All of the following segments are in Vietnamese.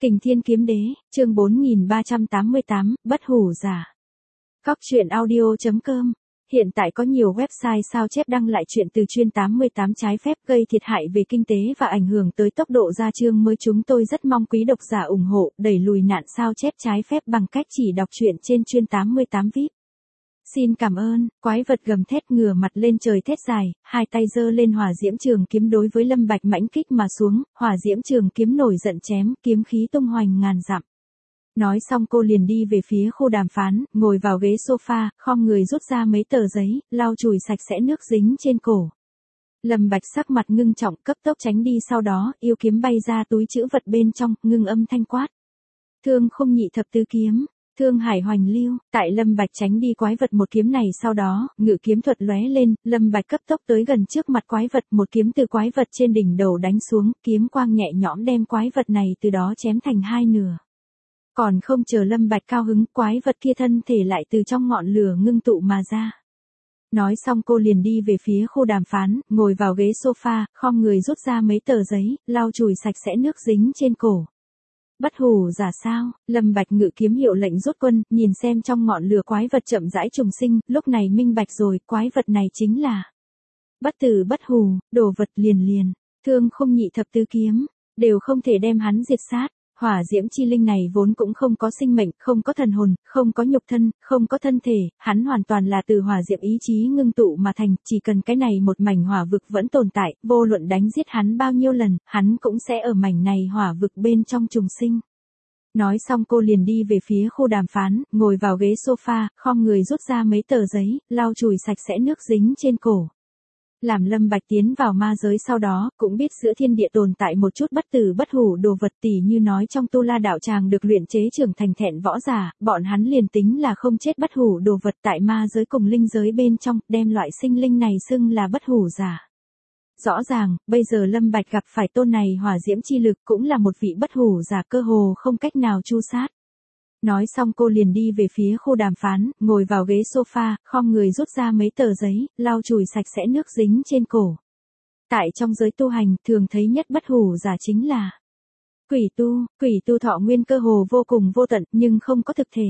Kình Thiên Kiếm Đế, chương 4388, Bất Hủ Giả. Cóc truyện audio.com. Hiện tại có nhiều website sao chép đăng lại chuyện từ chuyên 88 trái phép gây thiệt hại về kinh tế và ảnh hưởng tới tốc độ ra chương mới. Chúng tôi rất mong quý độc giả ủng hộ, đẩy lùi nạn sao chép trái phép bằng cách chỉ đọc truyện trên chuyên 88 VIP. Xin cảm ơn. Quái vật gầm thét ngửa mặt lên trời thét dài, hai tay giơ lên hỏa diễm trường kiếm đối với Lâm Bạch mãnh kích mà xuống, hỏa diễm trường kiếm nổi giận chém, kiếm khí tung hoành ngàn dặm. Nói xong cô liền đi về phía khu đàm phán, ngồi vào ghế sofa, khom người rút ra mấy tờ giấy, lau chùi sạch sẽ nước dính trên cổ. Lâm Bạch sắc mặt ngưng trọng, cấp tốc tránh đi, sau đó, yêu kiếm bay ra túi trữ vật bên trong, ngưng âm thanh quát. Thương không nhị thập tứ kiếm. Thương hải hoành lưu, tại Lâm Bạch tránh đi quái vật một kiếm này, sau đó, ngự kiếm thuật lóe lên, Lâm Bạch cấp tốc tới gần trước mặt quái vật, một kiếm từ quái vật trên đỉnh đầu đánh xuống, kiếm quang nhẹ nhõm đem quái vật này từ đó chém thành hai nửa. Còn không chờ Lâm Bạch cao hứng, quái vật kia thân thể lại từ trong ngọn lửa ngưng tụ mà ra. Nói xong cô liền đi về phía khu đàm phán, ngồi vào ghế sofa, khom người rút ra mấy tờ giấy, lau chùi sạch sẽ nước dính trên cổ. Bất hủ giả sao? Lâm Bạch ngự kiếm hiệu lệnh rút quân, nhìn xem trong ngọn lửa quái vật chậm rãi trùng sinh, lúc này minh bạch rồi, quái vật này chính là bất tử bất hủ, đồ vật liền, thương không nhị thập tứ kiếm, đều không thể đem hắn diệt sát. Hỏa diễm chi linh này vốn cũng không có sinh mệnh, không có thần hồn, không có nhục thân, không có thân thể, hắn hoàn toàn là từ hỏa diễm ý chí ngưng tụ mà thành, chỉ cần cái này một mảnh hỏa vực vẫn tồn tại, vô luận đánh giết hắn bao nhiêu lần, hắn cũng sẽ ở mảnh này hỏa vực bên trong trùng sinh. Nói xong cô liền đi về phía khu đàm phán, ngồi vào ghế sofa, khom người rút ra mấy tờ giấy, lau chùi sạch sẽ nước dính trên cổ. Làm Lâm Bạch tiến vào ma giới sau đó, cũng biết giữa thiên địa tồn tại một chút bất tử bất hủ đồ vật, tỉ như nói trong Tu La đạo tràng được luyện chế trưởng thành thẹn võ giả, bọn hắn liền tính là không chết bất hủ đồ vật tại ma giới cùng linh giới bên trong, đem loại sinh linh này xưng là bất hủ giả. Rõ ràng, bây giờ Lâm Bạch gặp phải tôn này hỏa diễm chi lực cũng là một vị bất hủ giả, cơ hồ không cách nào tru sát. Nói xong cô liền đi về phía khu đàm phán, ngồi vào ghế sofa, khom người rút ra mấy tờ giấy, lau chùi sạch sẽ nước dính trên cổ. Tại trong giới tu hành, thường thấy nhất bất hủ giả chính là quỷ tu thọ nguyên cơ hồ vô cùng vô tận, nhưng không có thực thể.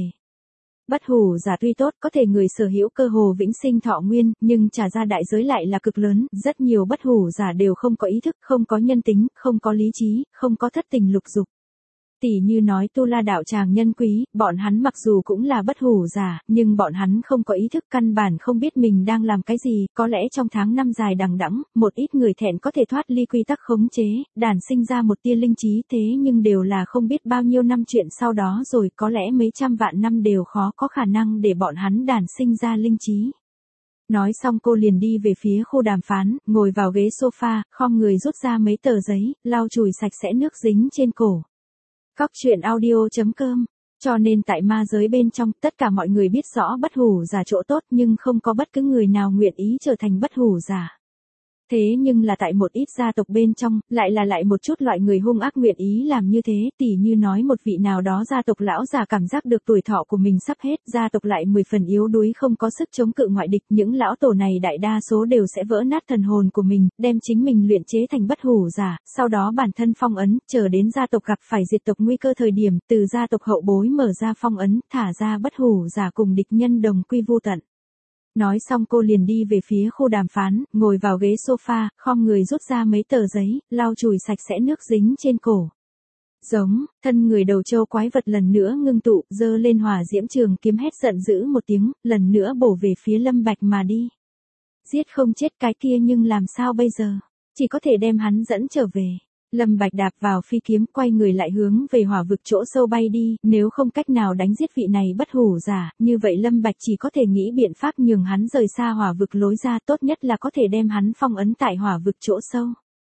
Bất hủ giả tuy tốt, có thể người sở hữu cơ hồ vĩnh sinh thọ nguyên, nhưng trả ra đại giới lại là cực lớn, rất nhiều bất hủ giả đều không có ý thức, không có nhân tính, không có lý trí, không có thất tình lục dục. Tỷ như nói Tu La đạo tràng nhân quý, bọn hắn mặc dù cũng là bất hủ giả, nhưng bọn hắn không có ý thức, căn bản không biết mình đang làm cái gì, có lẽ trong tháng năm dài đằng đẵng, một ít người thẹn có thể thoát ly quy tắc khống chế, đản sinh ra một tia linh trí, thế nhưng đều là không biết bao nhiêu năm chuyện sau đó rồi, có lẽ mấy trăm vạn năm đều khó có khả năng để bọn hắn đản sinh ra linh trí. Nói xong cô liền đi về phía khu đàm phán, ngồi vào ghế sofa, khom người rút ra mấy tờ giấy, lau chùi sạch sẽ nước dính trên cổ. Cóc truyện audio.com. Cho nên tại ma giới bên trong, tất cả mọi người biết rõ bất hủ giả chỗ tốt, nhưng không có bất cứ người nào nguyện ý trở thành bất hủ giả. Thế nhưng là tại một ít gia tộc bên trong, lại một chút loại người hung ác nguyện ý làm như thế, tỉ như nói một vị nào đó gia tộc lão già cảm giác được tuổi thọ của mình sắp hết, gia tộc lại 10 phần yếu đuối không có sức chống cự ngoại địch, những lão tổ này đại đa số đều sẽ vỡ nát thần hồn của mình, đem chính mình luyện chế thành bất hủ giả, sau đó bản thân phong ấn, chờ đến gia tộc gặp phải diệt tộc nguy cơ thời điểm, từ gia tộc hậu bối mở ra phong ấn, thả ra bất hủ giả cùng địch nhân đồng quy vu tận. Nói xong cô liền đi về phía khu đàm phán, ngồi vào ghế sofa, khom người rút ra mấy tờ giấy, lau chùi sạch sẽ nước dính trên cổ. Giống, thân người đầu trâu quái vật lần nữa ngưng tụ, giơ lên hỏa diễm trường kiếm hét giận dữ một tiếng, lần nữa bổ về phía Lâm Bạch mà đi. Giết không chết cái kia nhưng làm sao bây giờ? Chỉ có thể đem hắn dẫn trở về. Lâm Bạch đạp vào phi kiếm, quay người lại hướng về hỏa vực chỗ sâu bay đi, nếu không cách nào đánh giết vị này bất hủ giả, như vậy Lâm Bạch chỉ có thể nghĩ biện pháp nhường hắn rời xa hỏa vực lối ra, tốt nhất là có thể đem hắn phong ấn tại hỏa vực chỗ sâu.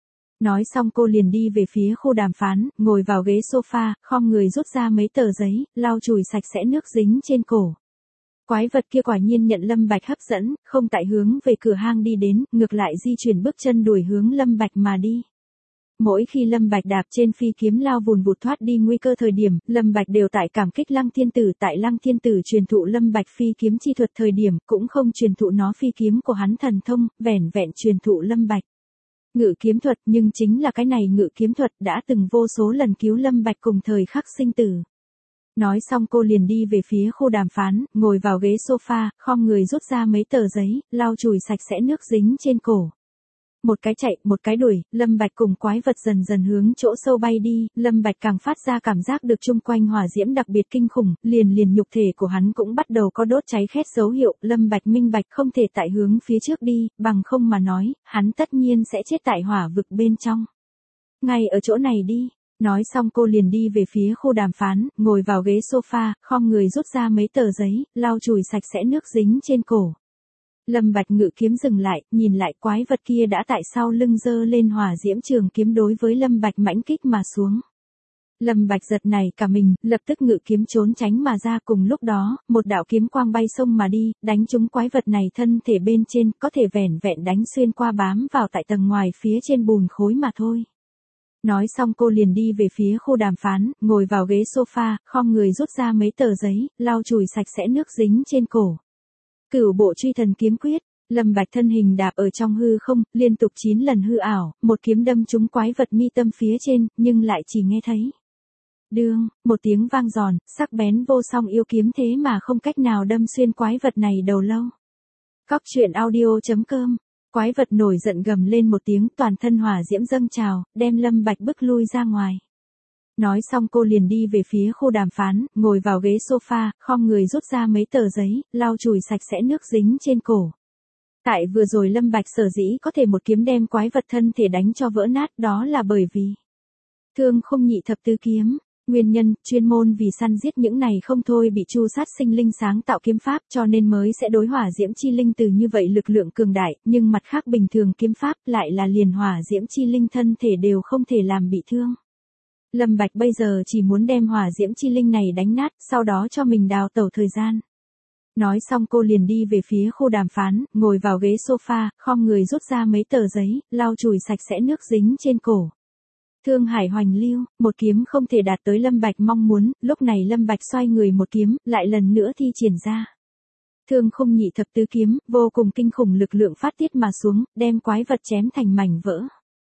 Nói xong cô liền đi về phía khu đàm phán, ngồi vào ghế sofa, khom người rút ra mấy tờ giấy, lau chùi sạch sẽ nước dính trên cổ. Quái vật kia quả nhiên nhận Lâm Bạch hấp dẫn, không tại hướng về cửa hang đi đến, ngược lại di chuyển bước chân đuổi hướng Lâm Bạch mà đi. Mỗi khi Lâm Bạch đạp trên phi kiếm lao vùn vụt thoát đi nguy cơ thời điểm, Lâm Bạch đều tại cảm kích Lăng Thiên Tử, tại Lăng Thiên Tử truyền thụ Lâm Bạch phi kiếm chi thuật thời điểm, cũng không truyền thụ nó phi kiếm của hắn thần thông, vẻn vẹn truyền thụ Lâm Bạch Ngự kiếm thuật, nhưng chính là cái này ngự kiếm thuật đã từng vô số lần cứu Lâm Bạch cùng thời khắc sinh tử. Nói xong cô liền đi về phía khu đàm phán, ngồi vào ghế sofa, khom người rút ra mấy tờ giấy, lau chùi sạch sẽ nước dính trên cổ. Một cái chạy, một cái đuổi, Lâm Bạch cùng quái vật dần dần hướng chỗ sâu bay đi, Lâm Bạch càng phát ra cảm giác được chung quanh hỏa diễm đặc biệt kinh khủng, liền nhục thể của hắn cũng bắt đầu có đốt cháy khét dấu hiệu, Lâm Bạch minh bạch không thể tại hướng phía trước đi, bằng không mà nói, hắn tất nhiên sẽ chết tại hỏa vực bên trong. Ngay ở chỗ này đi. Nói xong cô liền đi về phía khu đàm phán, ngồi vào ghế sofa, khom người rút ra mấy tờ giấy, lau chùi sạch sẽ nước dính trên cổ. Lâm Bạch ngự kiếm dừng lại, nhìn lại quái vật kia đã tại sau lưng giơ lên hỏa diễm trường kiếm đối với Lâm Bạch mãnh kích mà xuống. Lâm Bạch giật này cả mình, lập tức ngự kiếm trốn tránh mà ra, cùng lúc đó, một đạo kiếm quang bay xông mà đi, đánh trúng quái vật này thân thể bên trên, có thể vẻn vẹn đánh xuyên qua bám vào tại tầng ngoài phía trên bùn khối mà thôi. Nói xong cô liền đi về phía khu đàm phán, ngồi vào ghế sofa, khom người rút ra mấy tờ giấy, lau chùi sạch sẽ nước dính trên cổ. Cửu bộ truy thần kiếm quyết, Lâm Bạch thân hình đạp ở trong hư không, liên tục 9 lần hư ảo, một kiếm đâm trúng quái vật mi tâm phía trên, nhưng lại chỉ nghe thấy. Đương, một tiếng vang giòn, sắc bén vô song yêu kiếm thế mà không cách nào đâm xuyên quái vật này đầu lâu. Cóc truyện audio.com. Quái vật nổi giận gầm lên một tiếng, toàn thân hỏa diễm dâng trào, đem Lâm Bạch bức lui ra ngoài. Nói xong cô liền đi về phía khu đàm phán, ngồi vào ghế sofa, khom người rút ra mấy tờ giấy, lau chùi sạch sẽ nước dính trên cổ. Tại vừa rồi Lâm Bạch sở dĩ có thể một kiếm đem quái vật thân thể đánh cho vỡ nát, đó là bởi vì Thương Khung Nhị Thập Tứ Kiếm. Nguyên nhân, chuyên môn vì săn giết những này không thôi bị chu sát sinh linh sáng tạo kiếm pháp, cho nên mới sẽ đối hỏa diễm chi linh từ như vậy lực lượng cường đại, nhưng mặt khác bình thường kiếm pháp lại là liền hỏa diễm chi linh thân thể đều không thể làm bị thương. Lâm Bạch bây giờ chỉ muốn đem hỏa diễm chi linh này đánh nát, sau đó cho mình đào tẩu thời gian. Nói xong cô liền đi về phía khu đàm phán, ngồi vào ghế sofa, khom người rút ra mấy tờ giấy, lau chùi sạch sẽ nước dính trên cổ. Thương Hải Hoành Lưu, một kiếm không thể đạt tới Lâm Bạch mong muốn, lúc này Lâm Bạch xoay người một kiếm, lại lần nữa thi triển ra. Thương Khung Nhị Thập Tứ Kiếm, vô cùng kinh khủng lực lượng phát tiết mà xuống, đem quái vật chém thành mảnh vỡ.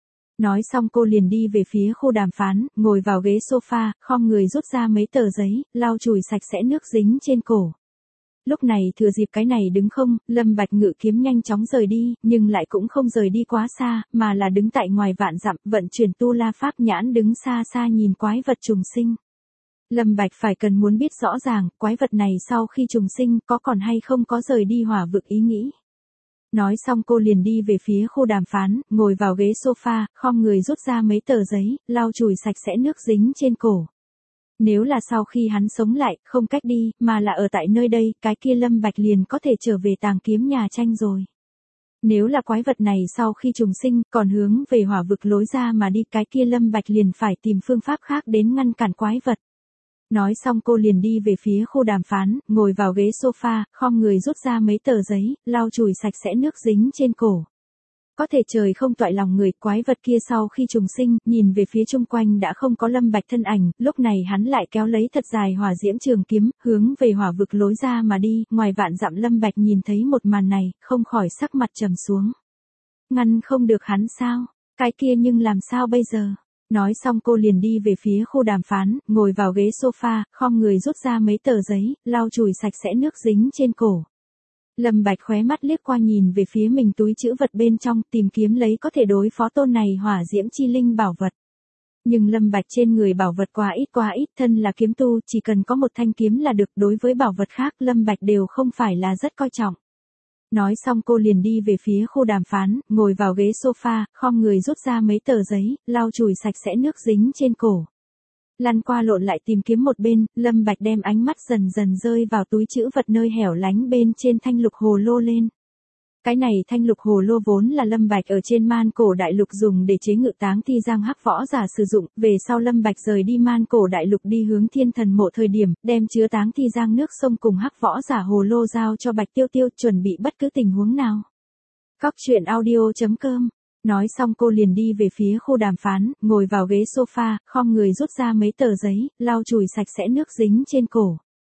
Nói xong cô liền đi về phía khu đàm phán, ngồi vào ghế sofa, khom người rút ra mấy tờ giấy, lau chùi sạch sẽ nước dính trên cổ. Lúc này thừa dịp cái này đứng không, Lâm Bạch ngự kiếm nhanh chóng rời đi, nhưng lại cũng không rời đi quá xa, mà là đứng tại ngoài vạn dặm, vận chuyển tu la pháp nhãn đứng xa xa nhìn quái vật trùng sinh. Lâm Bạch phải cần muốn biết rõ ràng, quái vật này sau khi trùng sinh có còn hay không có rời đi hỏa vực ý nghĩ. Nói xong cô liền đi về phía khu đàm phán, ngồi vào ghế sofa, khom người rút ra mấy tờ giấy, lau chùi sạch sẽ nước dính trên cổ. Nếu là sau khi hắn sống lại, không cách đi, mà là ở tại nơi đây, cái kia Lâm Bạch liền có thể trở về tàng kiếm nhà tranh rồi. Nếu là quái vật này sau khi trùng sinh, còn hướng về hỏa vực lối ra mà đi, cái kia Lâm Bạch liền phải tìm phương pháp khác đến ngăn cản quái vật. Nói xong cô liền đi về phía khu đàm phán, ngồi vào ghế sofa, khom người rút ra mấy tờ giấy, lau chùi sạch sẽ nước dính trên cổ. Có thể trời không toại lòng người, quái vật kia sau khi trùng sinh, nhìn về phía chung quanh đã không có Lâm Bạch thân ảnh, lúc này hắn lại kéo lấy thật dài hỏa diễm trường kiếm, hướng về hỏa vực lối ra mà đi, ngoài vạn dặm Lâm Bạch nhìn thấy một màn này, không khỏi sắc mặt trầm xuống. Ngăn không được hắn sao? Cái kia nhưng làm sao bây giờ? Nói xong cô liền đi về phía khu đàm phán, ngồi vào ghế sofa, khom người rút ra mấy tờ giấy, lau chùi sạch sẽ nước dính trên cổ. Lâm Bạch khóe mắt liếc qua nhìn về phía mình túi trữ vật bên trong, tìm kiếm lấy có thể đối phó tôn này hỏa diễm chi linh bảo vật. Nhưng Lâm Bạch trên người bảo vật quá ít, thân là kiếm tu, chỉ cần có một thanh kiếm là được, đối với bảo vật khác Lâm Bạch đều không phải là rất coi trọng. Nói xong cô liền đi về phía khu đàm phán, ngồi vào ghế sofa, khom người rút ra mấy tờ giấy, lau chùi sạch sẽ nước dính trên cổ. Lăn qua lộn lại tìm kiếm một bên, Lâm Bạch đem ánh mắt dần dần rơi vào túi trữ vật nơi hẻo lánh bên trên thanh lục hồ lô lên. Cái này thanh lục hồ lô vốn là Lâm Bạch ở trên Man Cổ Đại Lục dùng để chế ngự Táng Thi Giang hắc võ giả sử dụng, về sau Lâm Bạch rời đi Man Cổ Đại Lục đi hướng Thiên Thần Mộ thời điểm, đem chứa Táng Thi Giang nước sông cùng hắc võ giả hồ lô giao cho Bạch Tiêu Tiêu, chuẩn bị bất cứ tình huống nào. Cóc truyện audio.com. Nói xong cô liền đi về phía khu đàm phán, ngồi vào ghế sofa, khom người rút ra mấy tờ giấy, lau chùi sạch sẽ nước dính trên cổ.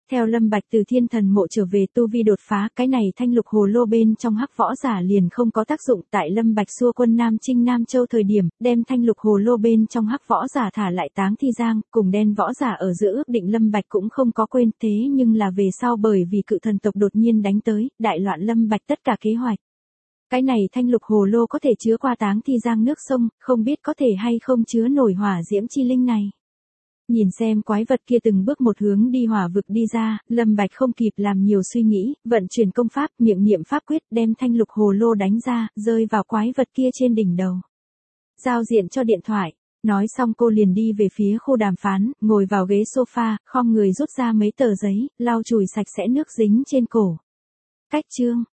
Theo Lâm Bạch từ thiên thần mộ trở về tu vi đột phá, cái này thanh lục hồ lô bên trong hắc võ giả liền không có tác dụng. Tại Lâm Bạch xua quân Nam Trinh Nam Châu thời điểm, đem thanh lục hồ lô bên trong hắc võ giả thả lại Táng Thi Giang, cùng đen võ giả ở giữa ước định Lâm Bạch cũng không có quên, thế nhưng là về sau bởi vì cự thần tộc đột nhiên đánh tới, đại loạn Lâm Bạch tất cả kế hoạch. Cái này thanh lục hồ lô có thể chứa qua Táng Thi Giang nước sông, không biết có thể hay không chứa nổi hỏa diễm chi linh này. Nhìn xem quái vật kia từng bước một hướng đi hỏa vực đi ra, Lâm Bạch không kịp làm nhiều suy nghĩ, vận chuyển công pháp, miệng niệm pháp quyết, đem thanh lục hồ lô đánh ra, rơi vào quái vật kia trên đỉnh đầu. Giao diện cho điện thoại. Nói xong cô liền đi về phía khu đàm phán, ngồi vào ghế sofa, khom người rút ra mấy tờ giấy, lau chùi sạch sẽ nước dính trên cổ. Cách chương.